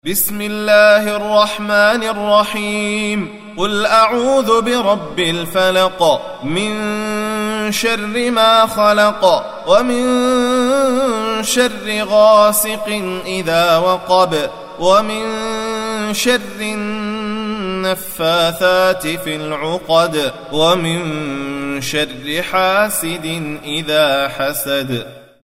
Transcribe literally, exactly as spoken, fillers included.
بسم الله الرحمن الرحيم قل أعوذ برب الفلق من شر ما خلق ومن شر غاسق إذا وقب ومن شر النفاثات في العقد ومن شر حاسد إذا حسد.